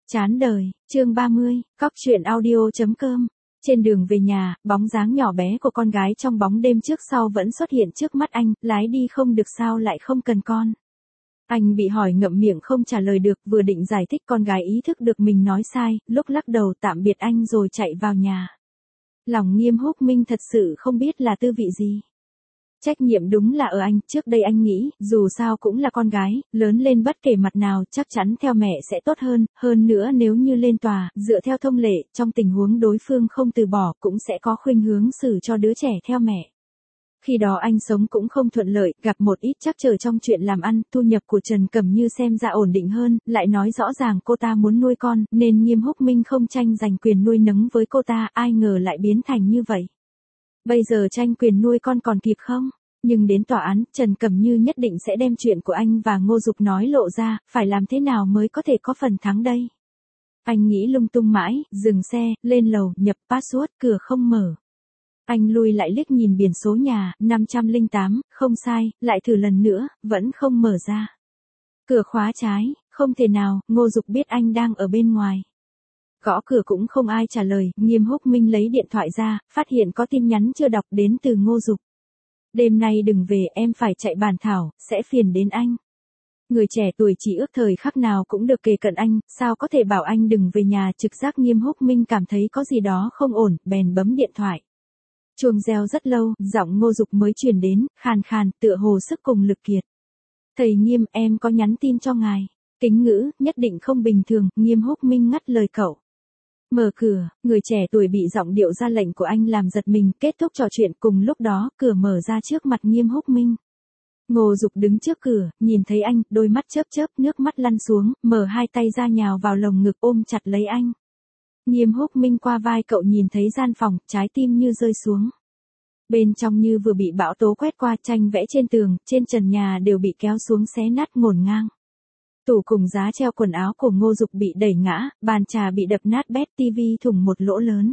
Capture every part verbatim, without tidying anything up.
Chán đời, chương ba mươi, cóc truyện audio chấm com. Trên đường về nhà, bóng dáng nhỏ bé của con gái trong bóng đêm trước sau vẫn xuất hiện trước mắt anh, lái đi không được sao lại không cần con. Anh bị hỏi ngậm miệng không trả lời được, vừa định giải thích con gái ý thức được mình nói sai, lúc lắc đầu tạm biệt anh rồi chạy vào nhà. Lòng Nghiêm Húc Minh thật sự không biết là tư vị gì. Trách nhiệm đúng là ở anh, trước đây anh nghĩ, dù sao cũng là con gái, lớn lên bất kể mặt nào chắc chắn theo mẹ sẽ tốt hơn, hơn nữa nếu như lên tòa, dựa theo thông lệ, trong tình huống đối phương không từ bỏ cũng sẽ có khuynh hướng xử cho đứa trẻ theo mẹ. Khi đó anh sống cũng không thuận lợi, gặp một ít trắc trở trong chuyện làm ăn, thu nhập của Trần Cẩm Như xem ra ổn định hơn, lại nói rõ ràng cô ta muốn nuôi con, nên Nghiêm Húc Minh không tranh giành quyền nuôi nấng với cô ta, ai ngờ lại biến thành như vậy. Bây giờ tranh quyền nuôi con còn kịp không? Nhưng đến tòa án, Trần Cẩm Như nhất định sẽ đem chuyện của anh và Ngô Dục nói lộ ra, phải làm thế nào mới có thể có phần thắng đây? Anh nghĩ lung tung mãi, dừng xe, lên lầu, nhập password, cửa không mở. Anh lui lại liếc nhìn biển số nhà, năm trăm lẻ tám, không sai, lại thử lần nữa, vẫn không mở ra. Cửa khóa trái, không thể nào, Ngô Dục biết anh đang ở bên ngoài. Gõ cửa cũng không ai trả lời, Nghiêm Húc Minh lấy điện thoại ra, phát hiện có tin nhắn chưa đọc đến từ Ngô Dục. Đêm nay đừng về, em phải chạy bàn thảo, sẽ phiền đến anh. Người trẻ tuổi chỉ ước thời khắc nào cũng được kề cận anh, sao có thể bảo anh đừng về nhà, trực giác Nghiêm Húc Minh cảm thấy có gì đó không ổn, bèn bấm điện thoại. Chuông reo rất lâu, giọng Ngô Dục mới truyền đến, khàn khàn, tựa hồ sức cùng lực kiệt. Thầy Nghiêm, em có nhắn tin cho ngài. Kính ngữ, nhất định không bình thường, Nghiêm Húc Minh ngắt lời cậu. Mở cửa, người trẻ tuổi bị giọng điệu ra lệnh của anh làm giật mình, kết thúc trò chuyện cùng lúc đó, cửa mở ra trước mặt Nghiêm Húc Minh. Ngô Dục đứng trước cửa, nhìn thấy anh, đôi mắt chớp chớp, nước mắt lăn xuống, mở hai tay ra nhào vào lồng ngực ôm chặt lấy anh. Nghiêm Húc Minh qua vai cậu nhìn thấy gian phòng, trái tim như rơi xuống. Bên trong như vừa bị bão tố quét qua, tranh vẽ trên tường, trên trần nhà đều bị kéo xuống xé nát ngổn ngang. Tủ cùng giá treo quần áo của Ngô Dục bị đẩy ngã, bàn trà bị đập nát bét, tivi thủng một lỗ lớn.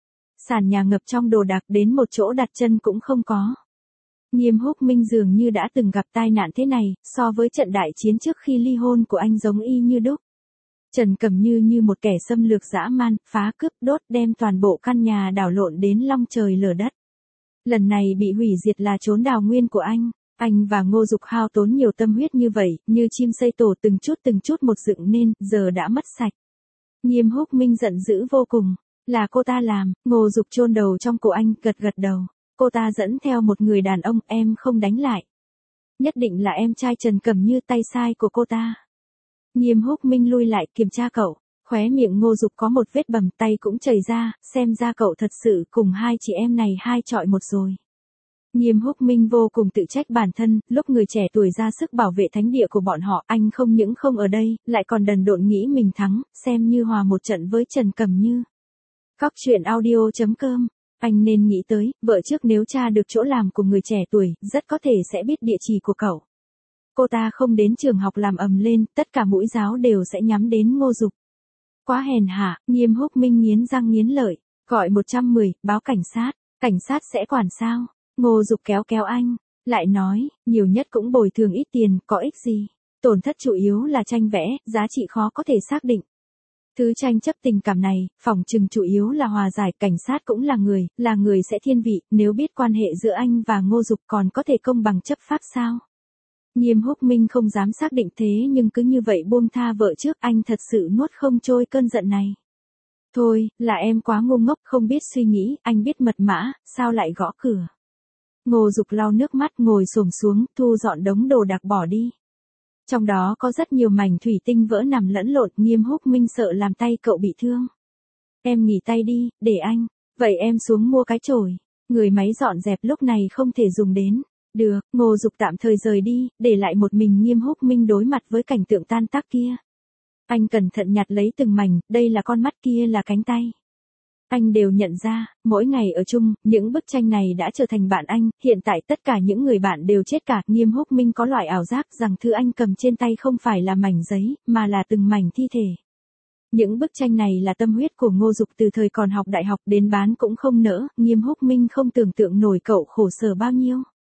Sàn nhà ngập trong đồ đạc, đến một chỗ đặt chân cũng không có. Nghiêm Húc Minh dường như đã từng gặp tai nạn thế này, so với trận đại chiến trước khi ly hôn của anh giống y như đúc. Trần Cẩm Như như một kẻ xâm lược dã man, phá cướp đốt đem toàn bộ căn nhà đảo lộn đến long trời lở đất. Lần này bị hủy diệt là chốn đào nguyên của anh. Anh và Ngô Dục hao tốn nhiều tâm huyết như vậy, như chim xây tổ từng chút từng chút một dựng nên, giờ đã mất sạch. Nghiêm Húc Minh giận dữ vô cùng. Là cô ta làm, Ngô Dục chôn đầu trong cổ anh, gật gật đầu. Cô ta dẫn theo một người đàn ông, em không đánh lại. Nhất định là em trai Trần Cẩm Như, tay sai của cô ta. Nghiêm Húc Minh lui lại kiểm tra cậu. Khóe miệng Ngô Dục có một vết bầm, tay cũng chảy ra, xem ra cậu thật sự cùng hai chị em này hai chọi một rồi. Nghiêm Húc Minh vô cùng tự trách bản thân, lúc người trẻ tuổi ra sức bảo vệ thánh địa của bọn họ, anh không những không ở đây, lại còn đần độn nghĩ mình thắng, xem như hòa một trận với Trần Cẩm Như. Cóc truyện audio chấm com, anh nên nghĩ tới, vợ trước nếu tra được chỗ làm của người trẻ tuổi, rất có thể sẽ biết địa chỉ của cậu. Cô ta không đến trường học làm ầm lên, tất cả mũi giáo đều sẽ nhắm đến Ngô Dục. Quá hèn hạ, Nghiêm Húc Minh nghiến răng nghiến lợi, gọi một trăm mười, báo cảnh sát, cảnh sát sẽ quản sao? Ngô Dục kéo kéo anh, lại nói, nhiều nhất cũng bồi thường ít tiền, có ích gì. Tổn thất chủ yếu là tranh vẽ, giá trị khó có thể xác định. Thứ tranh chấp tình cảm này, phỏng chừng chủ yếu là hòa giải, cảnh sát cũng là người, là người sẽ thiên vị, nếu biết quan hệ giữa anh và Ngô Dục còn có thể công bằng chấp pháp sao? Nghiêm Húc Minh không dám xác định thế nhưng cứ như vậy buông tha vợ trước, anh thật sự nuốt không trôi cơn giận này. Thôi, là em quá ngu ngốc, không biết suy nghĩ, anh biết mật mã, sao lại gõ cửa? Ngô Dục lau nước mắt, ngồi xổm xuống, thu dọn đống đồ đạc bỏ đi. Trong đó có rất nhiều mảnh thủy tinh vỡ nằm lẫn lộn, Nghiêm Húc Minh sợ làm tay cậu bị thương. Em nghỉ tay đi, để anh. Vậy em xuống mua cái chổi. Người máy dọn dẹp lúc này không thể dùng đến. Được, Ngô Dục tạm thời rời đi, để lại một mình Nghiêm Húc Minh đối mặt với cảnh tượng tan tác kia. Anh cẩn thận nhặt lấy từng mảnh, đây là con mắt, kia là cánh tay. Anh đều nhận ra, mỗi ngày ở chung, những bức tranh này đã trở thành bạn anh, hiện tại tất cả những người bạn đều chết cả. Nghiêm Húc Minh có loại ảo giác rằng thứ anh cầm trên tay không phải là mảnh giấy, mà là từng mảnh thi thể. Những bức tranh này là tâm huyết của Ngô Dục từ thời còn học đại học, đến bán cũng không nỡ, Nghiêm Húc Minh không tưởng tượng nổi cậu khổ sở bao nhiêu.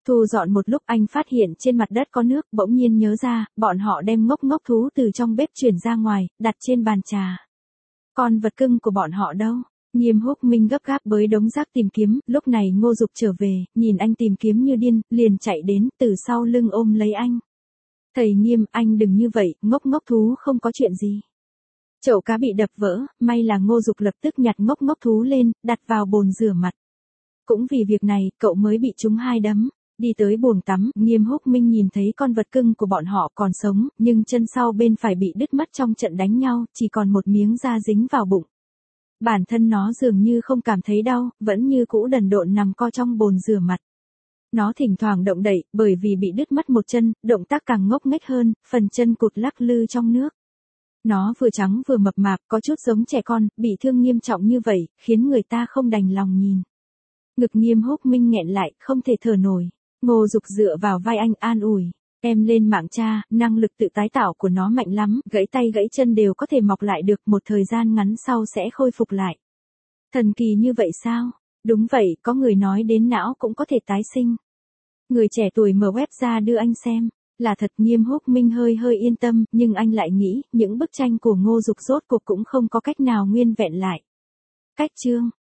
Thu dọn một lúc anh phát hiện trên mặt đất có nước, bỗng nhiên nhớ ra, bọn họ đem ngốc ngốc thú từ trong bếp chuyển ra ngoài, đặt trên bàn trà. Con vật cưng của bọn họ đâu? Nghiêm Húc Minh gấp gáp bới đống rác tìm kiếm, lúc này Ngô Dục trở về, nhìn anh tìm kiếm như điên, liền chạy đến, từ sau lưng ôm lấy anh. Thầy Nghiêm, anh đừng như vậy, ngốc ngốc thú không có chuyện gì. Chậu cá bị đập vỡ, may là Ngô Dục lập tức nhặt ngốc ngốc thú lên, đặt vào bồn rửa mặt. Cũng vì việc này, cậu mới bị trúng hai đấm. Đi tới buồng tắm, Nghiêm Húc Minh nhìn thấy con vật cưng của bọn họ còn sống, nhưng chân sau bên phải bị đứt mất trong trận đánh nhau, chỉ còn một miếng da dính vào bụng. Bản thân nó dường như không cảm thấy đau, vẫn như cũ đần độn nằm co trong bồn rửa mặt. Nó thỉnh thoảng động đậy, bởi vì bị đứt mất một chân, động tác càng ngốc nghếch hơn, phần chân cụt lắc lư trong nước. Nó vừa trắng vừa mập mạp, có chút giống trẻ con, bị thương nghiêm trọng như vậy, khiến người ta không đành lòng nhìn. Ngực Nghiêm Húc Minh nghẹn lại, không thể thở nổi. Ngô Dục dựa vào vai anh an ủi. Em lên mạng tra, năng lực tự tái tạo của nó mạnh lắm, gãy tay gãy chân đều có thể mọc lại được, một thời gian ngắn sau sẽ khôi phục lại. Thần kỳ như vậy sao? Đúng vậy, có người nói đến não cũng có thể tái sinh. Người trẻ tuổi mở web ra đưa anh xem. Là thật. Nghiêm Húc Minh hơi hơi yên tâm, nhưng anh lại nghĩ, những bức tranh của Ngô Dục rốt cuộc cũng không có cách nào nguyên vẹn lại. Cách chương